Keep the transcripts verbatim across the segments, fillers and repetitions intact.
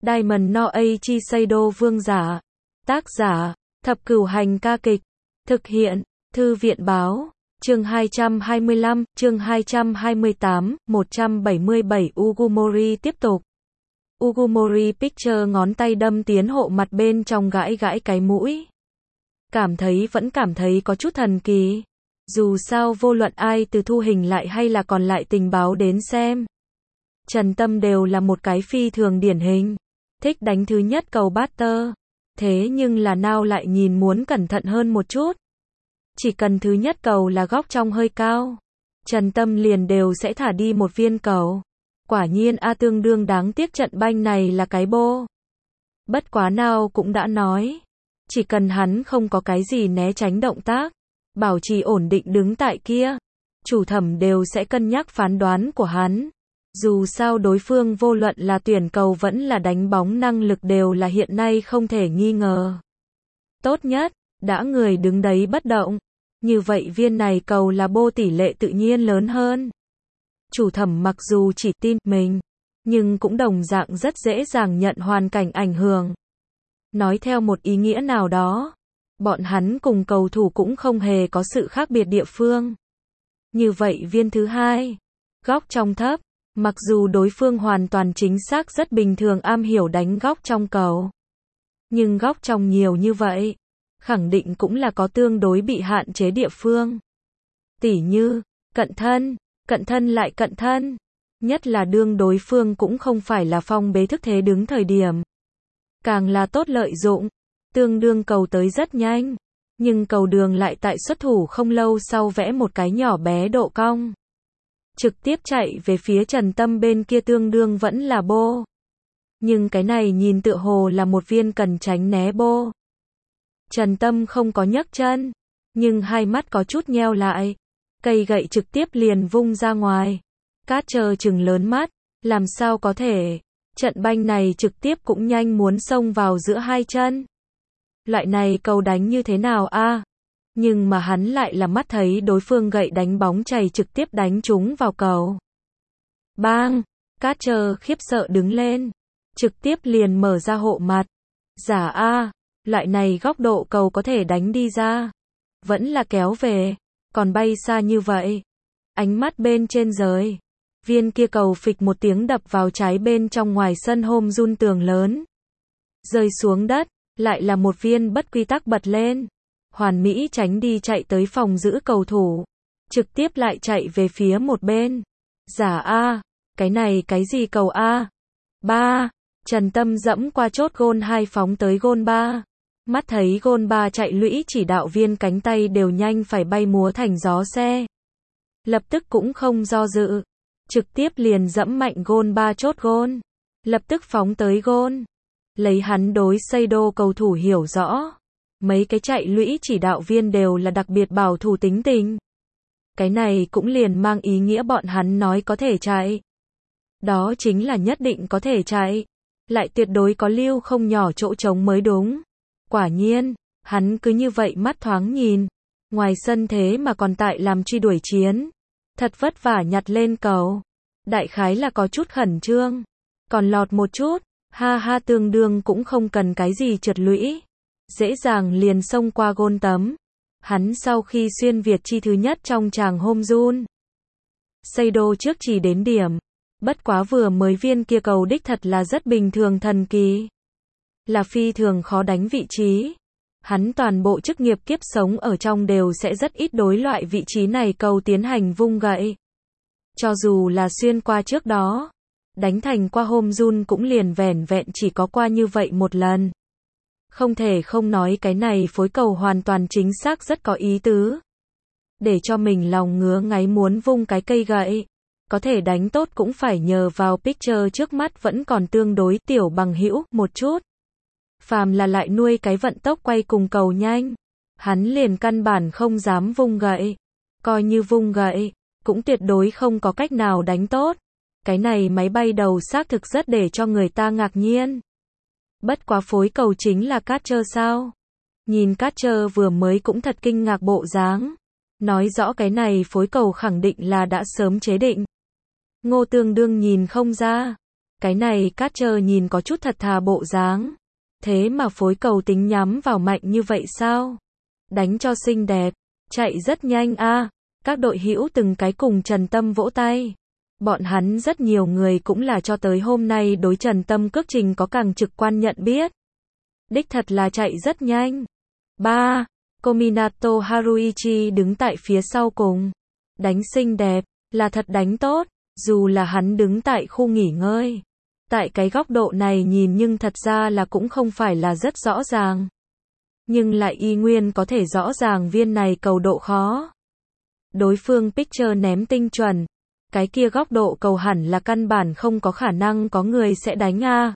Diamond no Eiichi Seido vương giả. Tác giả, Thập Cửu Hành ca kịch. Thực hiện, Thư viện báo. Chương hai trăm hai mươi lăm, chương hai trăm hai mươi tám, một trăm bảy mươi bảy Ugumori tiếp tục. Ugumori Picture ngón tay đâm tiến hộ mặt bên trong gãi gãi cái mũi. Cảm thấy vẫn cảm thấy có chút thần kỳ. Dù sao vô luận ai từ thu hình lại hay là còn lại tình báo đến xem. Trần Tâm đều là một cái phi thường điển hình. Thích đánh thứ nhất cầu batter. Thế nhưng là nào lại nhìn muốn cẩn thận hơn một chút. Chỉ cần thứ nhất cầu là góc trong hơi cao. Trần Tâm liền đều sẽ thả đi một viên cầu. Quả nhiên a tương đương đáng tiếc trận banh này là cái bô. Bất quá nào cũng đã nói. Chỉ cần hắn không có cái gì né tránh động tác. Bảo trì ổn định đứng tại kia. Chủ thẩm đều sẽ cân nhắc phán đoán của hắn. Dù sao đối phương vô luận là tuyển cầu vẫn là đánh bóng năng lực đều là hiện nay không thể nghi ngờ. Tốt nhất, đã người đứng đấy bất động. Như vậy viên này cầu là bô tỷ lệ tự nhiên lớn hơn. Chủ thẩm mặc dù chỉ tin mình, nhưng cũng đồng dạng rất dễ dàng nhận hoàn cảnh ảnh hưởng. Nói theo một ý nghĩa nào đó, bọn hắn cùng cầu thủ cũng không hề có sự khác biệt địa phương. Như vậy viên thứ hai, góc trong thấp, mặc dù đối phương hoàn toàn chính xác rất bình thường am hiểu đánh góc trong cầu. Nhưng góc trong nhiều như vậy, khẳng định cũng là có tương đối bị hạn chế địa phương. Tỉ như, cận thân, cận thân lại cận thân. Nhất là đương đối phương cũng không phải là phong bế thức thế đứng thời điểm. Càng là tốt lợi dụng, tương đương cầu tới rất nhanh. Nhưng cầu đường lại tại xuất thủ không lâu sau vẽ một cái nhỏ bé độ cong. Trực tiếp chạy về phía Trần Tâm bên kia tương đương vẫn là bô. Nhưng cái này nhìn tựa hồ là một viên cần tránh né bô. Trần Tâm không có nhấc chân, nhưng hai mắt có chút nheo lại. Cây gậy trực tiếp liền vung ra ngoài. Cát chờ chừng lớn mắt, làm sao có thể. Trận banh này trực tiếp cũng nhanh muốn xông vào giữa hai chân. Loại này cầu đánh như thế nào a? À? Nhưng mà hắn lại là mắt thấy đối phương gậy đánh bóng chày trực tiếp đánh trúng vào cầu. Bang! Cát chờ khiếp sợ đứng lên. Trực tiếp liền mở ra hộ mặt. Giả a, à, loại này góc độ cầu có thể đánh đi ra. Vẫn là kéo về. Còn bay xa như vậy. Ánh mắt bên trên rời. Viên kia cầu phịch một tiếng đập vào trái bên trong ngoài sân home run tường lớn. Rơi xuống đất. Lại là một viên bất quy tắc bật lên. Hoàn mỹ tránh đi chạy tới phòng giữ cầu thủ. Trực tiếp lại chạy về phía một bên. Giả a, cái này cái gì cầu a? Ba, Trần Tâm dẫm qua chốt gôn hai phóng tới gôn ba. Mắt thấy gôn ba chạy lũy chỉ đạo viên cánh tay đều nhanh phải bay múa thành gió xe. Lập tức cũng không do dự. Trực tiếp liền dẫm mạnh gôn ba chốt gôn. Lập tức phóng tới gôn. Lấy hắn đối Seido cầu thủ hiểu rõ. Mấy cái chạy lũy chỉ đạo viên đều là đặc biệt bảo thủ tính tình. Cái này cũng liền mang ý nghĩa bọn hắn nói có thể chạy. Đó chính là nhất định có thể chạy. Lại tuyệt đối có lưu không nhỏ chỗ trống mới đúng. Quả nhiên, hắn cứ như vậy mắt thoáng nhìn. Ngoài sân thế mà còn tại làm truy đuổi chiến. Thật vất vả nhặt lên cầu. Đại khái là có chút khẩn trương. Còn lọt một chút. Ha ha tương đương cũng không cần cái gì trượt lũy. Dễ dàng liền xông qua gôn tấm. Hắn sau khi xuyên Việt chi thứ nhất trong tràng home run. Seido trước chỉ đến điểm. Bất quá vừa mới viên kia cầu đích thật là rất bình thường thần kỳ. Là phi thường khó đánh vị trí. Hắn toàn bộ chức nghiệp kiếp sống ở trong đều sẽ rất ít đối loại vị trí này cầu tiến hành vung gậy. Cho dù là xuyên qua trước đó. Đánh thành qua home run cũng liền vẻn vẹn chỉ có qua như vậy một lần. Không thể không nói cái này phối cầu hoàn toàn chính xác rất có ý tứ. Để cho mình lòng ngứa ngáy muốn vung cái cây gậy. Có thể đánh tốt cũng phải nhờ vào Picture trước mắt vẫn còn tương đối tiểu bằng hữu một chút. Phàm là lại nuôi cái vận tốc quay cùng cầu nhanh. Hắn liền căn bản không dám vung gậy. Coi như vung gậy, cũng tuyệt đối không có cách nào đánh tốt. Cái này máy bay đầu xác thực rất để cho người ta ngạc nhiên. Bất quá phối cầu chính là Catcher sao? Nhìn Catcher vừa mới cũng thật kinh ngạc bộ dáng. Nói rõ cái này phối cầu khẳng định là đã sớm chế định. Ngô tương đương nhìn không ra. Cái này Carter nhìn có chút thật thà bộ dáng. Thế mà phối cầu tính nhắm vào mạnh như vậy sao? Đánh cho xinh đẹp, chạy rất nhanh a. Các đội hữu từng cái cùng Trần Tâm vỗ tay. Bọn hắn rất nhiều người cũng là cho tới hôm nay đối Trần Tâm cước trình có càng trực quan nhận biết. Đích thật là chạy rất nhanh. ba. Kominato Haruichi đứng tại phía sau cùng. Đánh xinh đẹp, là thật đánh tốt, dù là hắn đứng tại khu nghỉ ngơi. Tại cái góc độ này nhìn nhưng thật ra là cũng không phải là rất rõ ràng. Nhưng lại y nguyên có thể rõ ràng viên này cầu độ khó. Đối phương pitcher ném tinh chuẩn. Cái kia góc độ cầu hẳn là căn bản không có khả năng có người sẽ đánh a.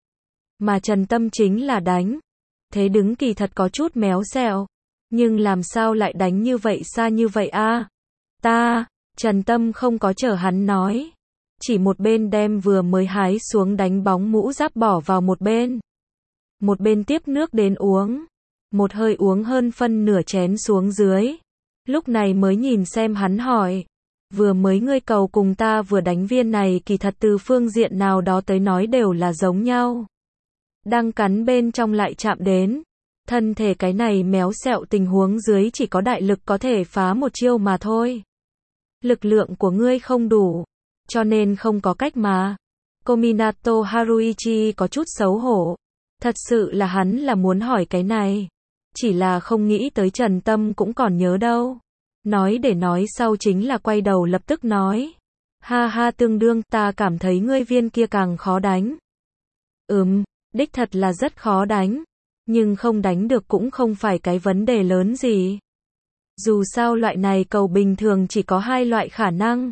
Mà Trần Tâm chính là đánh. Thế đứng kỳ thật có chút méo xẹo. Nhưng làm sao lại đánh như vậy xa như vậy a? Ta, Trần Tâm không có chờ hắn nói. Chỉ một bên đem vừa mới hái xuống đánh bóng mũ giáp bỏ vào một bên. Một bên tiếp nước đến uống. Một hơi uống hơn phân nửa chén xuống dưới. Lúc này mới nhìn xem hắn hỏi. Vừa mới ngươi cầu cùng ta vừa đánh viên này kỳ thật từ phương diện nào đó tới nói đều là giống nhau. Đang cắn bên trong lại chạm đến. Thân thể cái này méo xẹo tình huống dưới chỉ có đại lực có thể phá một chiêu mà thôi. Lực lượng của ngươi không đủ. Cho nên không có cách mà. Kominato Haruichi có chút xấu hổ. Thật sự là hắn là muốn hỏi cái này. Chỉ là không nghĩ tới Trần Tâm cũng còn nhớ đâu. Nói để nói sau chính là quay đầu lập tức nói. Ha ha tương đương ta cảm thấy ngươi viên kia càng khó đánh. Ừm, đích thật là rất khó đánh. Nhưng không đánh được cũng không phải cái vấn đề lớn gì. Dù sao loại này cầu bình thường chỉ có hai loại khả năng.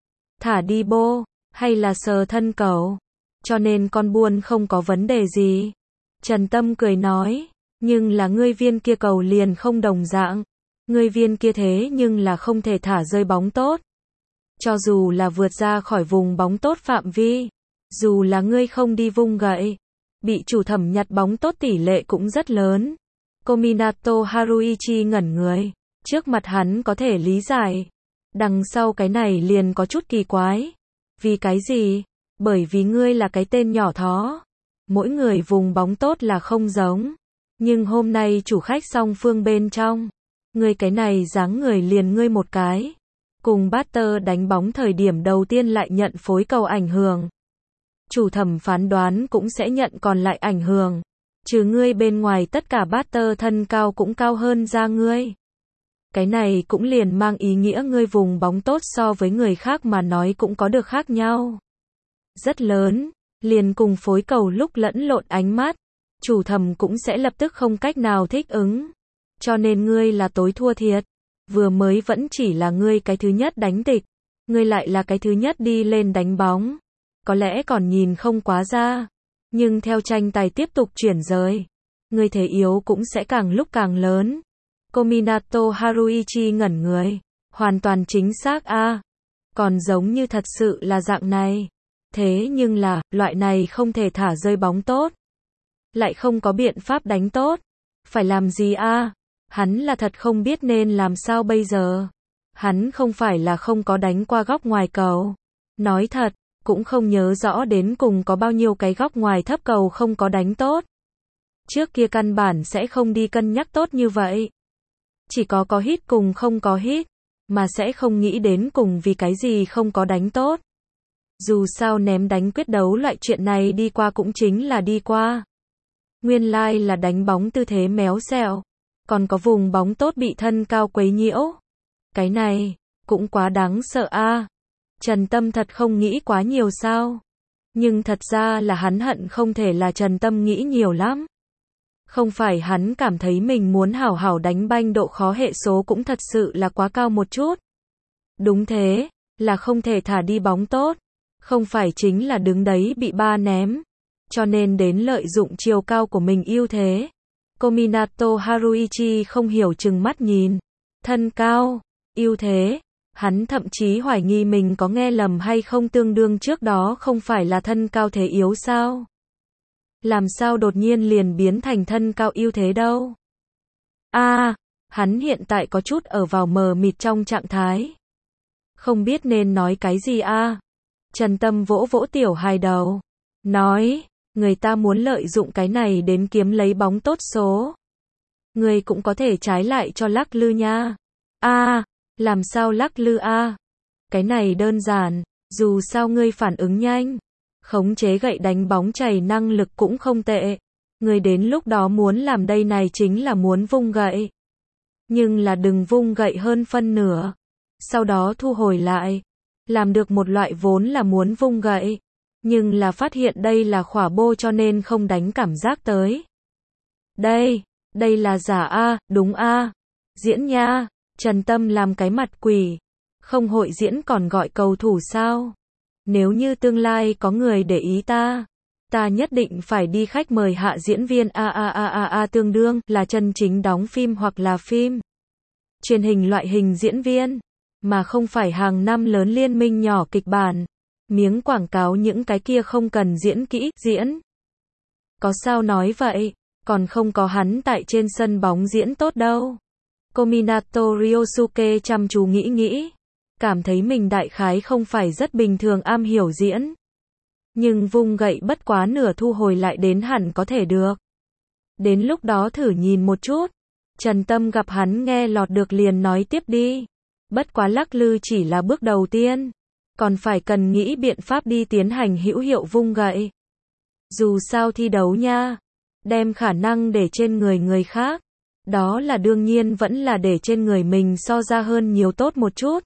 Thả đi bô, hay là sờ thân cầu. Cho nên con buôn không có vấn đề gì. Trần Tâm cười nói. Nhưng là ngươi viên kia cầu liền không đồng dạng. Ngươi viên kia thế nhưng là không thể thả rơi bóng tốt. Cho dù là vượt ra khỏi vùng bóng tốt phạm vi. Dù là ngươi không đi vung gậy. Bị chủ thẩm nhặt bóng tốt tỷ lệ cũng rất lớn. Kominato Haruichi ngẩn người. Trước mặt hắn có thể lý giải. Đằng sau cái này liền có chút kỳ quái. Vì cái gì? Bởi vì ngươi là cái tên nhỏ thó. Mỗi người vùng bóng tốt là không giống. Nhưng hôm nay chủ khách song phương bên trong. Ngươi cái này dáng người liền ngươi một cái. Cùng batter đánh bóng thời điểm đầu tiên lại nhận phối cầu ảnh hưởng. Chủ thẩm phán đoán cũng sẽ nhận còn lại ảnh hưởng. Trừ ngươi bên ngoài tất cả batter thân cao cũng cao hơn ra ngươi. Cái này cũng liền mang ý nghĩa ngươi vùng bóng tốt so với người khác mà nói cũng có được khác nhau. Rất lớn, liền cùng phối cầu lúc lẫn lộn ánh mắt. Chủ thẩm cũng sẽ lập tức không cách nào thích ứng. Cho nên ngươi là tối thua thiệt. Vừa mới vẫn chỉ là ngươi cái thứ nhất đánh tịch. Ngươi lại là cái thứ nhất đi lên đánh bóng. Có lẽ còn nhìn không quá ra. Nhưng theo tranh tài tiếp tục chuyển rời. Ngươi thế yếu cũng sẽ càng lúc càng lớn. Kominato Haruichi ngẩn người. Hoàn toàn chính xác a. À. Còn giống như thật sự là dạng này. Thế nhưng là, loại này không thể thả rơi bóng tốt. Lại không có biện pháp đánh tốt. Phải làm gì a? À? Hắn là thật không biết nên làm sao bây giờ. Hắn không phải là không có đánh qua góc ngoài cầu. Nói thật, cũng không nhớ rõ đến cùng có bao nhiêu cái góc ngoài thấp cầu không có đánh tốt. Trước kia căn bản sẽ không đi cân nhắc tốt như vậy. Chỉ có có hit cùng không có hit, mà sẽ không nghĩ đến cùng vì cái gì không có đánh tốt. Dù sao ném đánh quyết đấu loại chuyện này đi qua cũng chính là đi qua. Nguyên lai like là đánh bóng tư thế méo xẹo. Còn có vùng bóng tốt bị thân cao quấy nhiễu. Cái này, cũng quá đáng sợ a. À. Trần Tâm thật không nghĩ quá nhiều sao. Nhưng thật ra là hắn hận không thể là Trần Tâm nghĩ nhiều lắm. Không phải hắn cảm thấy mình muốn hảo hảo đánh banh độ khó hệ số cũng thật sự là quá cao một chút. Đúng thế, là không thể thả đi bóng tốt. Không phải chính là đứng đấy bị ba ném. Cho nên đến lợi dụng chiều cao của mình ưu thế. Kominato Haruichi không hiểu chừng mắt nhìn. Thân cao, ưu thế. Hắn thậm chí hoài nghi mình có nghe lầm hay không tương đương trước đó không phải là thân cao thế yếu sao. Làm sao đột nhiên liền biến thành thân cao ưu thế đâu. A, à, hắn hiện tại có chút ở vào mờ mịt trong trạng thái. Không biết nên nói cái gì a. À. Trần Tâm vỗ vỗ tiểu hài đầu. nói, người ta muốn lợi dụng cái này đến kiếm lấy bóng tốt số. Người cũng có thể trái lại cho lắc lư nha. A, làm sao lắc lư a? Cái này đơn giản, dù sao ngươi phản ứng nhanh, khống chế gậy đánh bóng chảy năng lực cũng không tệ. Ngươi đến lúc đó muốn làm đây này chính là muốn vung gậy. Nhưng là đừng vung gậy hơn phân nửa. Sau đó thu hồi lại. Làm được một loại vốn là muốn vung gậy. Nhưng là phát hiện đây là khỏa bô cho nên không đánh cảm giác tới. Đây, đây là giả a, đúng a. Diễn nha, Trần Tâm làm cái mặt quỷ. Không hội diễn còn gọi cầu thủ sao? Nếu như tương lai có người để ý ta, ta nhất định phải đi khách mời hạ diễn viên a a a a a tương đương là chân chính đóng phim hoặc là phim truyền hình loại hình diễn viên, mà không phải hàng năm lớn liên minh nhỏ kịch bản, miếng quảng cáo những cái kia không cần diễn kỹ, diễn. Có sao nói vậy, còn không có hắn tại trên sân bóng diễn tốt đâu. Kominato Ryosuke chăm chú nghĩ nghĩ, cảm thấy mình đại khái không phải rất bình thường am hiểu diễn. Nhưng vung gậy bất quá nửa thu hồi lại đến hẳn có thể được. Đến lúc đó thử nhìn một chút. Trần Tâm gặp hắn nghe lọt được liền nói tiếp đi. Bất quá lắc lư chỉ là bước đầu tiên. Còn phải cần nghĩ biện pháp đi tiến hành hữu hiệu vung gậy. Dù sao thi đấu nha. Đem khả năng để trên người người khác. Đó là đương nhiên vẫn là để trên người mình so ra hơn nhiều tốt một chút.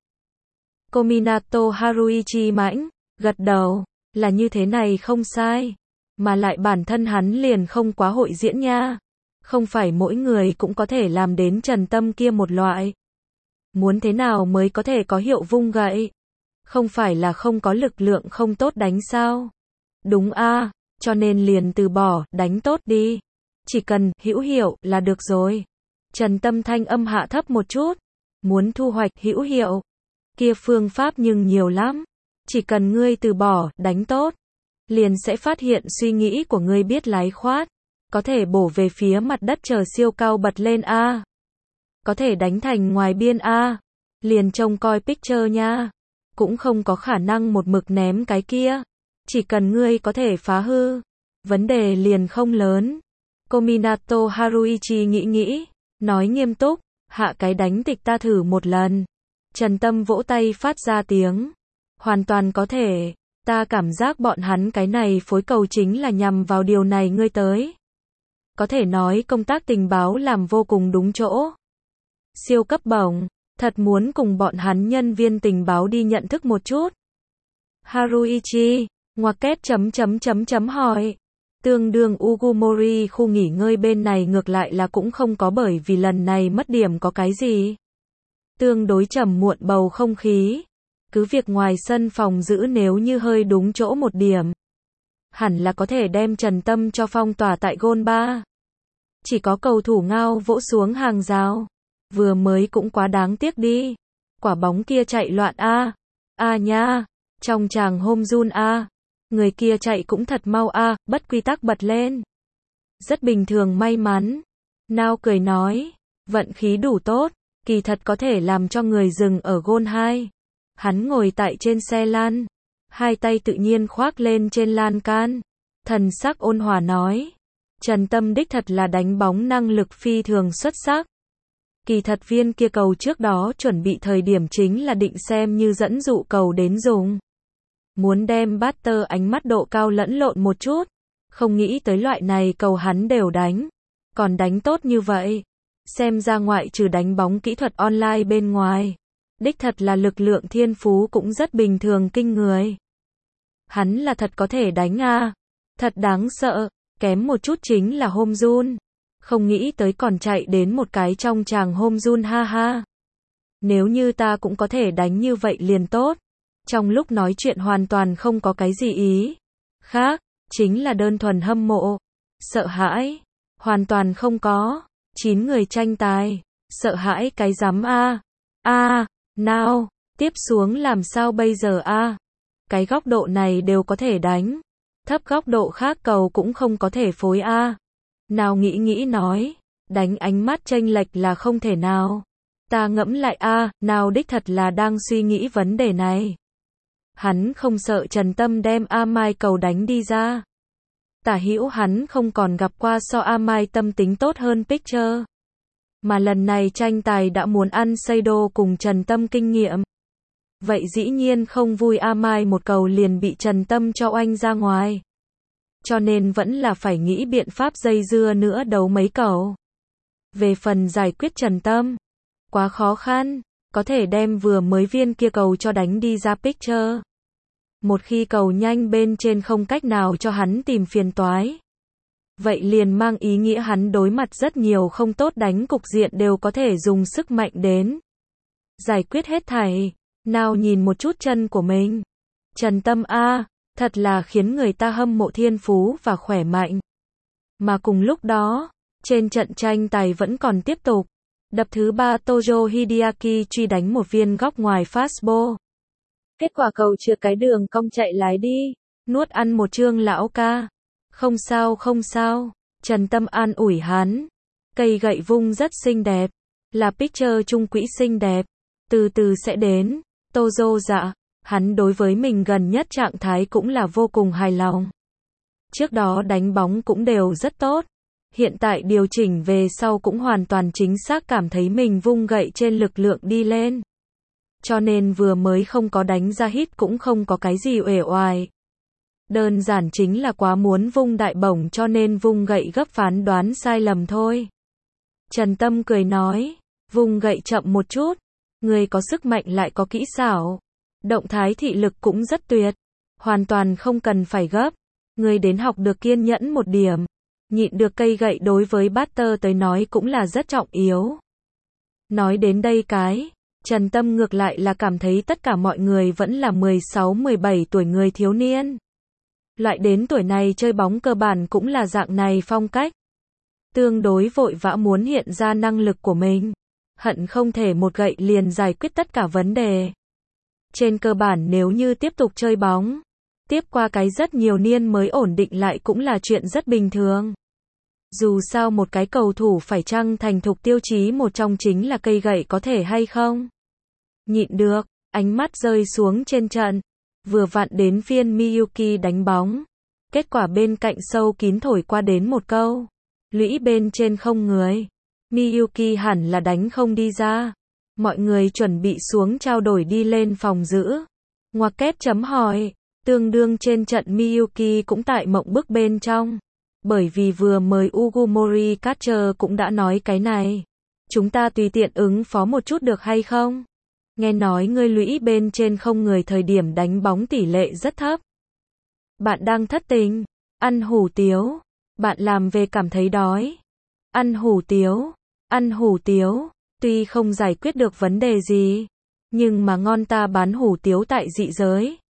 Kominato Haruichi mãnh, gật đầu, là như thế này không sai. Mà lại bản thân hắn liền không quá hội diễn nha. Không phải mỗi người cũng có thể làm đến Trần Tâm kia một loại. Muốn thế nào mới có thể có hiệu vung gậy? Không phải là không có lực lượng không tốt đánh sao? Đúng a, cho nên liền từ bỏ, đánh tốt đi. Chỉ cần hữu hiệu là được rồi. Trần Tâm thanh âm hạ thấp một chút. Muốn thu hoạch hữu hiệu. Kia phương pháp nhưng nhiều lắm. Chỉ cần ngươi từ bỏ, đánh tốt. Liền sẽ phát hiện suy nghĩ của ngươi biết lái khoát. Có thể bổ về phía mặt đất chờ siêu cao bật lên a. Có thể đánh thành ngoài biên a. Liền trông coi picture nha. Cũng không có khả năng một mực ném cái kia. Chỉ cần ngươi có thể phá hư. Vấn đề liền không lớn. Kominato Haruichi nghĩ nghĩ. Nói nghiêm túc. Hạ cái đánh tịch ta thử một lần. Trần Tâm vỗ tay phát ra tiếng. Hoàn toàn có thể. Ta cảm giác bọn hắn cái này phối cầu chính là nhằm vào điều này ngươi tới. Có thể nói công tác tình báo làm vô cùng đúng chỗ. Siêu cấp bổng. Thật muốn cùng bọn hắn nhân viên tình báo đi nhận thức một chút. Haruichi. Ngoặc kép chấm chấm chấm chấm hỏi. Tương đương Ugumori khu nghỉ ngơi bên này ngược lại là cũng không có bởi vì lần này mất điểm có cái gì. Tương đối trầm muộn bầu không khí. Cứ việc ngoài sân phòng giữ nếu như hơi đúng chỗ một điểm. Hẳn là có thể đem Trần Tâm cho phong tỏa tại gôn ba. Chỉ có cầu thủ ngao vỗ xuống hàng rào. Vừa mới cũng quá đáng tiếc đi. Quả bóng kia chạy loạn a. A nha. Trong chàng hôm run a. Người kia chạy cũng thật mau a, bất quy tắc bật lên. Rất bình thường may mắn. Nao cười nói. Vận khí đủ tốt. Kỳ thật có thể làm cho người dừng ở gôn hai. Hắn ngồi tại trên xe lan. Hai tay tự nhiên khoác lên trên lan can. Thần sắc ôn hòa nói. Trần Tâm đích thật là đánh bóng năng lực phi thường xuất sắc. Kỳ thật viên kia cầu trước đó chuẩn bị thời điểm chính là định xem như dẫn dụ cầu đến dùng. Muốn đem batter ánh mắt độ cao lẫn lộn một chút. Không nghĩ tới loại này cầu hắn đều đánh. Còn đánh tốt như vậy. Xem ra ngoại trừ đánh bóng kỹ thuật online bên ngoài. Đích thật là lực lượng thiên phú cũng rất bình thường kinh người. Hắn là thật có thể đánh a. Thật đáng sợ. Kém một chút chính là home run. Không nghĩ tới còn chạy đến một cái trong chàng home run ha ha. Nếu như ta cũng có thể đánh như vậy liền tốt. Trong lúc nói chuyện hoàn toàn không có cái gì ý khác, chính là đơn thuần hâm mộ, sợ hãi, hoàn toàn không có. Chín người tranh tài, sợ hãi cái rắm a. A, nào, tiếp xuống làm sao bây giờ a? Cái góc độ này đều có thể đánh, thấp góc độ khác cầu cũng không có thể phối a. Nào nghĩ nghĩ nói, đánh ánh mắt chênh lệch là không thể nào. Ta ngẫm lại a, nào đích thật là đang suy nghĩ vấn đề này. Hắn không sợ Trần Tâm đem A Mai cầu đánh đi ra. Tả hữu hắn không còn gặp qua so A Mai tâm tính tốt hơn Picture. Mà lần này tranh tài đã muốn ăn Seido cùng Trần Tâm kinh nghiệm. Vậy dĩ nhiên không vui A Mai một cầu liền bị Trần Tâm cho oanh ra ngoài. Cho nên vẫn là phải nghĩ biện pháp dây dưa nữa đấu mấy cầu. Về phần giải quyết Trần Tâm, quá khó khăn, có thể đem vừa mới viên kia cầu cho đánh đi ra Picture. Một khi cầu nhanh bên trên không cách nào cho hắn tìm phiền toái. Vậy liền mang ý nghĩa hắn đối mặt rất nhiều không tốt đánh cục diện đều có thể dùng sức mạnh đến. Giải quyết hết thảy, nào nhìn một chút chân của mình. Trần Tâm A, thật là khiến người ta hâm mộ thiên phú và khỏe mạnh. Mà cùng lúc đó, trên trận tranh tài vẫn còn tiếp tục. Đập thứ ba Tojo Hideaki truy đánh một viên góc ngoài fastball. Kết quả cầu trượt cái đường cong chạy lái đi, nuốt ăn một trương lão ca. Không sao không sao, Trần Tâm an ủi hắn. Cây gậy vung rất xinh đẹp, là Picture trung quỹ xinh đẹp, từ từ sẽ đến. Tojo dạ, hắn đối với mình gần nhất trạng thái cũng là vô cùng hài lòng. Trước đó đánh bóng cũng đều rất tốt. Hiện tại điều chỉnh về sau cũng hoàn toàn chính xác cảm thấy mình vung gậy trên lực lượng đi lên. Cho nên vừa mới không có đánh ra hit cũng không có cái gì uể oải. Đơn giản chính là quá muốn vung đại bổng cho nên vung gậy gấp phán đoán sai lầm thôi. Trần Tâm cười nói, vung gậy chậm một chút, người có sức mạnh lại có kỹ xảo. Động thái thị lực cũng rất tuyệt, hoàn toàn không cần phải gấp. Người đến học được kiên nhẫn một điểm. Nhịn được cây gậy đối với batter tới nói cũng là rất trọng yếu. Nói đến đây cái, Trần Tâm ngược lại là cảm thấy tất cả mọi người vẫn là mười sáu mười bảy tuổi người thiếu niên. Loại đến tuổi này chơi bóng cơ bản cũng là dạng này phong cách. Tương đối vội vã muốn hiện ra năng lực của mình. Hận không thể một gậy liền giải quyết tất cả vấn đề. Trên cơ bản nếu như tiếp tục chơi bóng, tiếp qua cái rất nhiều niên mới ổn định lại cũng là chuyện rất bình thường. Dù sao một cái cầu thủ phải chăng thành thục tiêu chí một trong chính là cây gậy có thể hay không. Nhịn được, ánh mắt rơi xuống trên trận. Vừa vặn đến phiên Miyuki đánh bóng. Kết quả bên cạnh sâu kín thổi qua đến một câu. Lũy bên trên không người. Miyuki hẳn là đánh không đi ra. Mọi người chuẩn bị xuống trao đổi đi lên phòng giữ. Ngoặc kép chấm hỏi. Tương đương trên trận Miyuki cũng tại mộng bức bên trong. Bởi vì vừa mới Ugumori Catcher cũng đã nói cái này. Chúng ta tùy tiện ứng phó một chút được hay không? Nghe nói ngươi lũy bên trên không người thời điểm đánh bóng tỷ lệ rất thấp. Bạn đang thất tình, ăn hủ tiếu, bạn làm về cảm thấy đói. Ăn hủ tiếu, ăn hủ tiếu, tuy không giải quyết được vấn đề gì, nhưng mà ngon ta bán hủ tiếu tại dị giới.